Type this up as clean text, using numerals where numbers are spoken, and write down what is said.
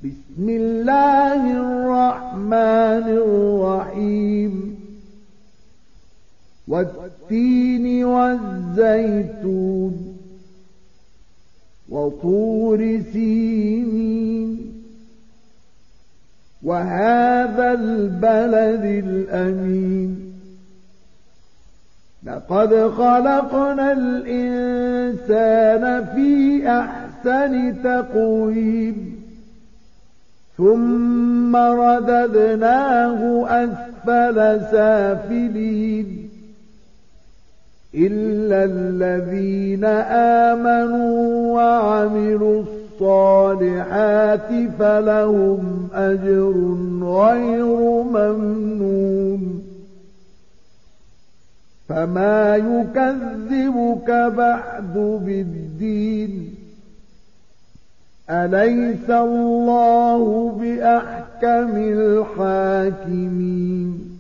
بسم الله الرحمن الرحيم والتين والزيتون وطور سينين وهذا البلد الأمين لقد خلقنا الإنسان في أحسن تقويم ثم رددناه أسفل سافلين إلا الذين آمنوا وعملوا الصالحات فلهم أجر غير ممنون فما يكذبك بعد بالدين أليس الله بأحكم الحاكمين